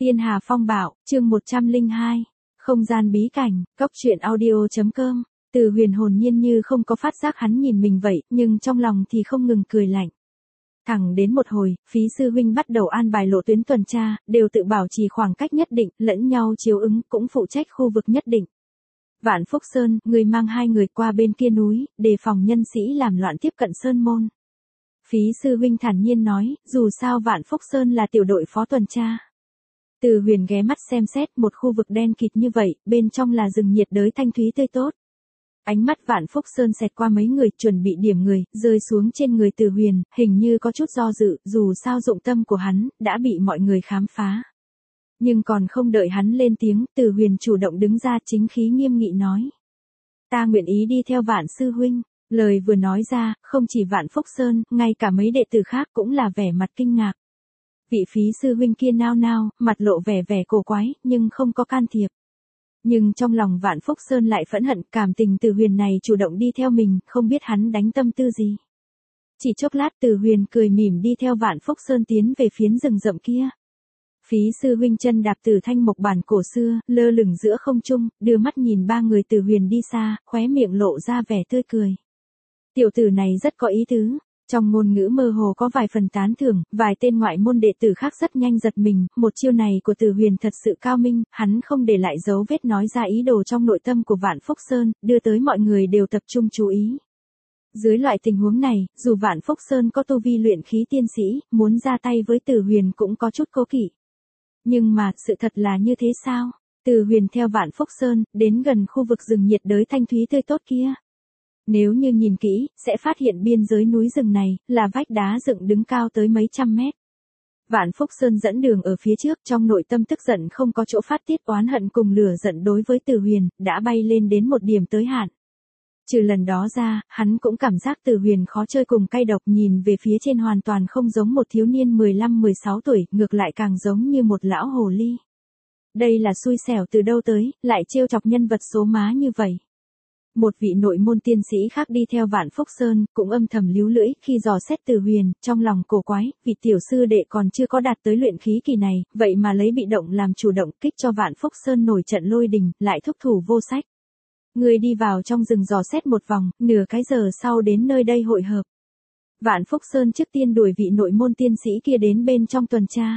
Tiên Hà Phong Bạo, chương 102. Không gian bí cảnh, cốc truyện audio.com. Từ Huyền hồn nhiên như không có phát giác hắn nhìn mình vậy, nhưng trong lòng thì không ngừng cười lạnh. Thẳng đến một hồi, Phí sư huynh bắt đầu an bài lộ tuyến tuần tra, đều tự bảo trì khoảng cách nhất định, lẫn nhau chiếu ứng, cũng phụ trách khu vực nhất định. Vạn Phúc Sơn, người mang 2 người qua bên kia núi, đề phòng nhân sĩ làm loạn tiếp cận sơn môn. Phí sư huynh thản nhiên nói, dù sao Vạn Phúc Sơn là tiểu đội phó tuần tra. Từ Huyền ghé mắt xem xét một khu vực đen kịt như vậy, bên trong là rừng nhiệt đới thanh thúy tươi tốt. Ánh mắt Vạn Phúc Sơn xẹt qua mấy người, chuẩn bị điểm người, rơi xuống trên người Từ Huyền, hình như có chút do dự, dù sao dụng tâm của hắn, đã bị mọi người khám phá. Nhưng còn không đợi hắn lên tiếng, Từ Huyền chủ động đứng ra, chính khí nghiêm nghị nói. Ta nguyện ý đi theo Vạn sư huynh. Lời vừa nói ra, không chỉ Vạn Phúc Sơn, ngay cả mấy đệ tử khác cũng là vẻ mặt kinh ngạc. Vị Phí sư huynh kia nao nao, mặt lộ vẻ cổ quái, nhưng không có can thiệp. Nhưng trong lòng Vạn Phúc Sơn lại phẫn hận, cảm tình Từ Huyền này chủ động đi theo mình, không biết hắn đánh tâm tư gì. Chỉ chốc lát Từ Huyền cười mỉm đi theo Vạn Phúc Sơn tiến về phiến rừng rậm kia. Phí sư huynh chân đạp từ thanh mộc bản cổ xưa, lơ lửng giữa không trung, đưa mắt nhìn 3 người Từ Huyền đi xa, khóe miệng lộ ra vẻ tươi cười. Tiểu tử này rất có ý tứ. Trong ngôn ngữ mơ hồ có vài phần tán thưởng, vài tên ngoại môn đệ tử khác rất nhanh giật mình, một chiêu này của Từ Huyền thật sự cao minh, hắn không để lại dấu vết nói ra ý đồ trong nội tâm của Vạn Phúc Sơn, đưa tới mọi người đều tập trung chú ý. Dưới loại tình huống này, dù Vạn Phúc Sơn có tu vi luyện khí tiên sĩ, muốn ra tay với Từ Huyền cũng có chút cố kỵ. Nhưng mà, sự thật là như thế sao? Từ Huyền theo Vạn Phúc Sơn, đến gần khu vực rừng nhiệt đới thanh thúy tươi tốt kia. Nếu như nhìn kỹ, sẽ phát hiện biên giới núi rừng này, là vách đá dựng đứng cao tới mấy trăm mét. Vạn Phúc Sơn dẫn đường ở phía trước, trong nội tâm tức giận không có chỗ phát tiết, oán hận cùng lửa giận đối với Từ Huyền, đã bay lên đến một điểm tới hạn. Trừ lần đó ra, hắn cũng cảm giác Từ Huyền khó chơi cùng cay độc, nhìn về phía trên hoàn toàn không giống một thiếu niên 15-16 tuổi, ngược lại càng giống như một lão hồ ly. Đây là xui xẻo từ đâu tới, lại trêu chọc nhân vật số má như vậy. Một vị nội môn tiên sĩ khác đi theo Vạn Phúc Sơn, cũng âm thầm líu lưỡi, khi dò xét Từ Huyền, trong lòng cổ quái, vị tiểu sư đệ còn chưa có đạt tới luyện khí kỳ này, vậy mà lấy bị động làm chủ động, kích cho Vạn Phúc Sơn nổi trận lôi đình, lại thúc thủ vô sách. Người đi vào trong rừng dò xét một vòng, nửa cái giờ sau đến nơi đây hội hợp. Vạn Phúc Sơn trước tiên đuổi vị nội môn tiên sĩ kia đến bên trong tuần tra.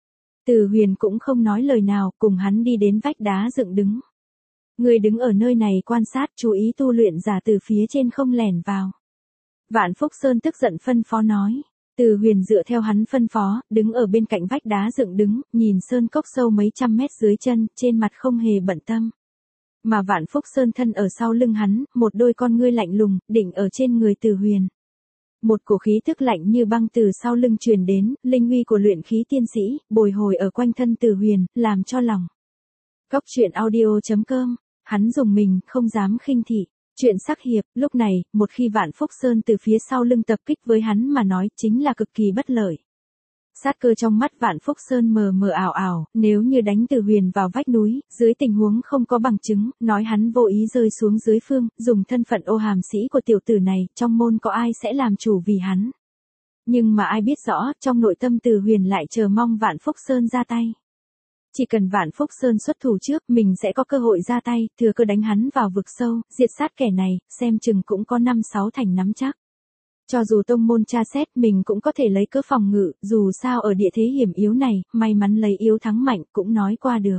Từ Huyền cũng không nói lời nào, cùng hắn đi đến vách đá dựng đứng. Người đứng ở nơi này quan sát, chú ý tu luyện giả từ phía trên không lẻn vào. Vạn Phúc Sơn tức giận phân phó nói. Từ Huyền dựa theo hắn phân phó, đứng ở bên cạnh vách đá dựng đứng, nhìn sơn cốc sâu mấy trăm mét dưới chân, trên mặt không hề bận tâm. Mà Vạn Phúc Sơn thân ở sau lưng hắn, một đôi con ngươi lạnh lùng, đỉnh ở trên người Từ Huyền. Một cổ khí tức lạnh như băng từ sau lưng truyền đến, linh uy của luyện khí tiên sĩ, bồi hồi ở quanh thân Từ Huyền, làm cho lòng. Cốc truyện audio.com. Hắn dùng mình, không dám khinh thị. Chuyện sắc hiệp, lúc này, một khi Vạn Phúc Sơn từ phía sau lưng tập kích với hắn mà nói, chính là cực kỳ bất lợi. Sát cơ trong mắt Vạn Phúc Sơn mờ mờ ảo ảo, nếu như đánh Từ Huyền vào vách núi, dưới tình huống không có bằng chứng, nói hắn vô ý rơi xuống dưới phương, dùng thân phận ô hàm sĩ của tiểu tử này, trong môn có ai sẽ làm chủ vì hắn. Nhưng mà ai biết rõ, trong nội tâm Từ Huyền lại chờ mong Vạn Phúc Sơn ra tay. Chỉ cần Vạn Phúc Sơn xuất thủ trước, mình sẽ có cơ hội ra tay, thừa cơ đánh hắn vào vực sâu, diệt sát kẻ này, xem chừng cũng có 5-6 thành nắm chắc. Cho dù tông môn tra xét, mình cũng có thể lấy cớ phòng ngự, dù sao ở địa thế hiểm yếu này, may mắn lấy yếu thắng mạnh cũng nói qua được.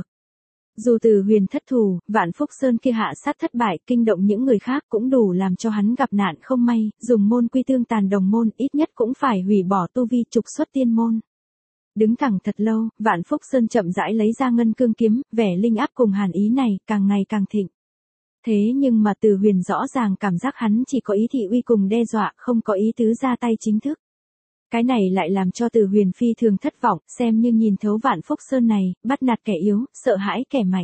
Dù Từ Huyền thất thủ, Vạn Phúc Sơn kia hạ sát thất bại, kinh động những người khác cũng đủ làm cho hắn gặp nạn không may, dùng môn quy tương tàn đồng môn, ít nhất cũng phải hủy bỏ tu vi, trục xuất tiên môn. Đứng thẳng thật lâu, Vạn Phúc Sơn chậm rãi lấy ra ngân cương kiếm, vẻ linh áp cùng hàn ý này, càng ngày càng thịnh. Thế nhưng mà Từ Huyền rõ ràng cảm giác hắn chỉ có ý thị uy cùng đe dọa, không có ý tứ ra tay chính thức. Cái này lại làm cho Từ Huyền phi thường thất vọng, xem như nhìn thấu Vạn Phúc Sơn này, bắt nạt kẻ yếu, sợ hãi kẻ mạnh.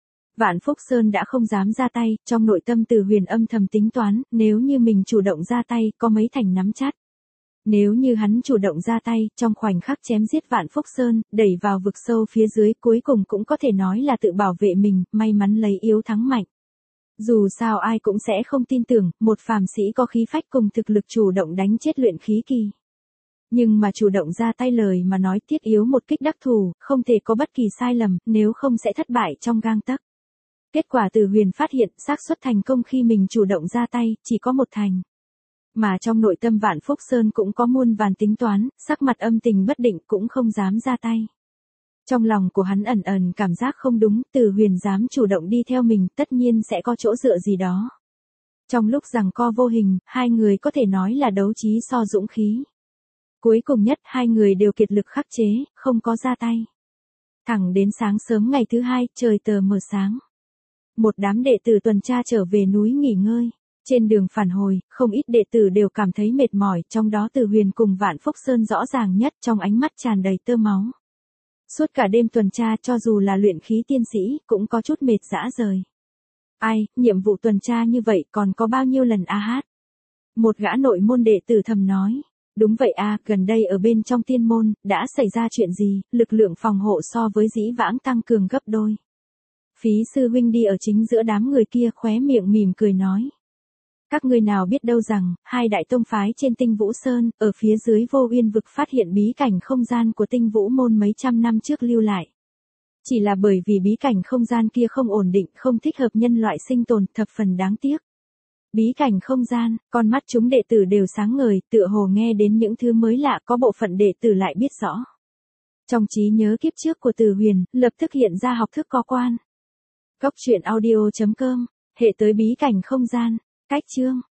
Vạn Phúc Sơn đã không dám ra tay, trong nội tâm Từ Huyền âm thầm tính toán, nếu như mình chủ động ra tay, có mấy thành nắm chắc. Nếu như hắn chủ động ra tay, trong khoảnh khắc chém giết Vạn Phúc Sơn, đẩy vào vực sâu phía dưới, cuối cùng cũng có thể nói là tự bảo vệ mình, may mắn lấy yếu thắng mạnh. Dù sao ai cũng sẽ không tin tưởng, một phàm sĩ có khí phách cùng thực lực chủ động đánh chết luyện khí kỳ. Nhưng mà chủ động ra tay lời mà nói thiết yếu một kích đắc thủ, không thể có bất kỳ sai lầm, nếu không sẽ thất bại trong gang tấc. Kết quả Từ Huyền phát hiện xác suất thành công khi mình chủ động ra tay, chỉ có 1 thành. Mà trong nội tâm Vạn Phúc Sơn cũng có muôn vàn tính toán, sắc mặt âm tình bất định cũng không dám ra tay. Trong lòng của hắn ẩn ẩn cảm giác không đúng, Từ Huyền dám chủ động đi theo mình tất nhiên sẽ có chỗ dựa gì đó. Trong lúc giằng co vô hình, hai người có thể nói là đấu trí so dũng khí. Cuối cùng nhất hai người đều kiệt lực khắc chế, không có ra tay. Thẳng đến sáng sớm ngày thứ hai, trời tờ mờ sáng. Một đám đệ tử tuần tra trở về núi nghỉ ngơi. Trên đường phản hồi, không ít đệ tử đều cảm thấy mệt mỏi, trong đó Từ Huyền cùng Vạn Phúc Sơn rõ ràng nhất, trong ánh mắt tràn đầy tơ máu. Suốt cả đêm tuần tra cho dù là luyện khí tiên sĩ, cũng có chút mệt rã rời. Ai, nhiệm vụ tuần tra như vậy còn có bao nhiêu lần a hát? Một gã nội môn đệ tử thầm nói. Đúng vậy a, gần đây ở bên trong tiên môn, đã xảy ra chuyện gì, lực lượng phòng hộ so với dĩ vãng tăng cường gấp đôi. Phí sư huynh đi ở chính giữa đám người kia khóe miệng mỉm cười nói. Các ngươi nào biết đâu rằng, hai đại tông phái trên Tinh Vũ Sơn, ở phía dưới Vô Uyên vực phát hiện bí cảnh không gian của Tinh Vũ môn mấy trăm năm trước lưu lại. Chỉ là bởi vì bí cảnh không gian kia không ổn định, không thích hợp nhân loại sinh tồn, thập phần đáng tiếc. Bí cảnh không gian, con mắt chúng đệ tử đều sáng ngời, tựa hồ nghe đến những thứ mới lạ, có bộ phận đệ tử lại biết rõ. Trong trí nhớ kiếp trước của Từ Huyền, lập tức hiện ra học thức có quan. Cốc truyện audio.com, hệ tới bí cảnh không gian, cách chương.